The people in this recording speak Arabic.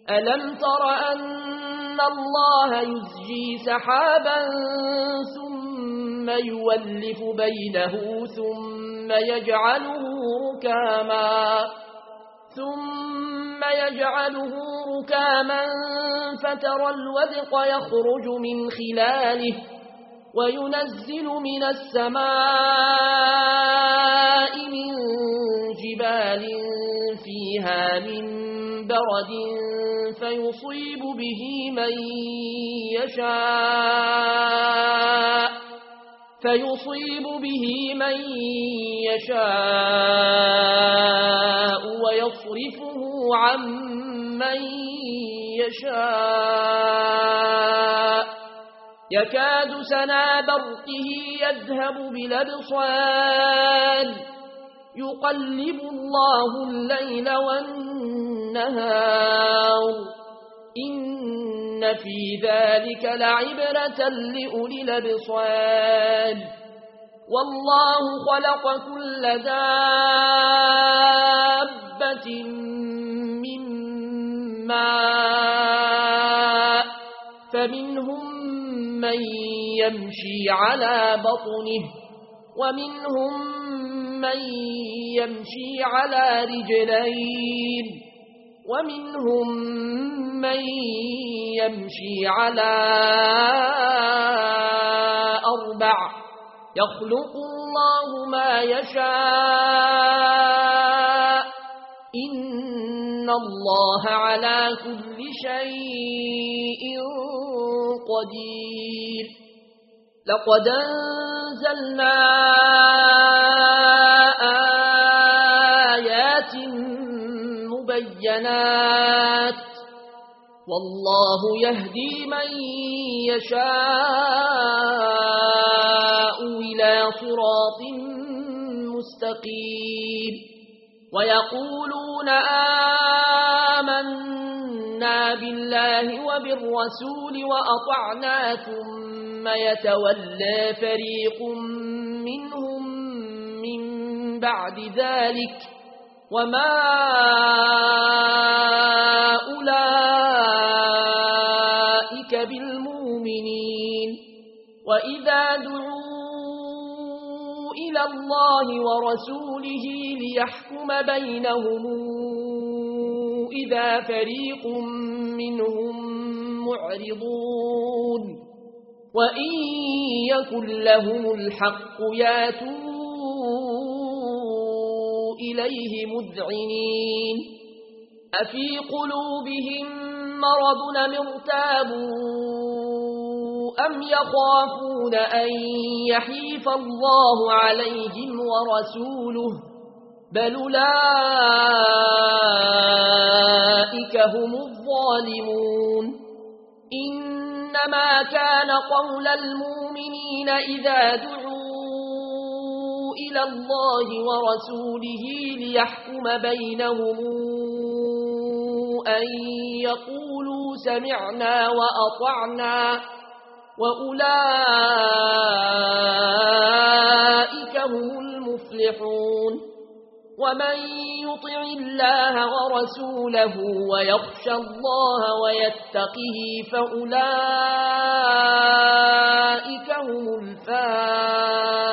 ألم تر أن الله يزجي سحابا ثم يولف بينه ثم يجعله ركاما فترى الودق يخرج من خلاله وينزل من السماء من جبال فيها من برد فيصيب به من يشاء ويصرفه عن من يشاء يكاد سنا برقه يذهب بالأبصار يقلب الله الليل والنهار إن في ذلك لعبرة لأولي الأبصار والله خلق كل دابة من ماء فمنهم من يمشي على بطنه ومنهم من يمشي على رجلين ومنهم من يمشي على 4 يخلق الله ما يشاء إن الله على كل شيء قدير لقد أنزلنا آيات مبينات والله يهدي من يشاء إلى صراط مستقيم ويقولون آمنا بالله وبالرسول وأطعنا ثم يتولى فريق منهم من بعد ذلك وما أولئك بالمؤمنين وإذا دعوا إلى الله ورسوله ليحكم بينهم إذا فريق منهم معرضون وإن يكن لهم الحق ياتوا إليه مذعنين أفي قلوبهم مرض ارتابوا أم يخافون أن يحيف الله عليهم ورسوله بل أولئك هم الظالمون إنما كان قول المؤمنين إذا دعوا إلى الله ورسوله ليحكم بينهم أن يقولوا سمعنا وأطعنا وأولئك هم المفلحون ومن يطع الله ورسوله ويخشى الله ويتقه فأولئك هم الفائزون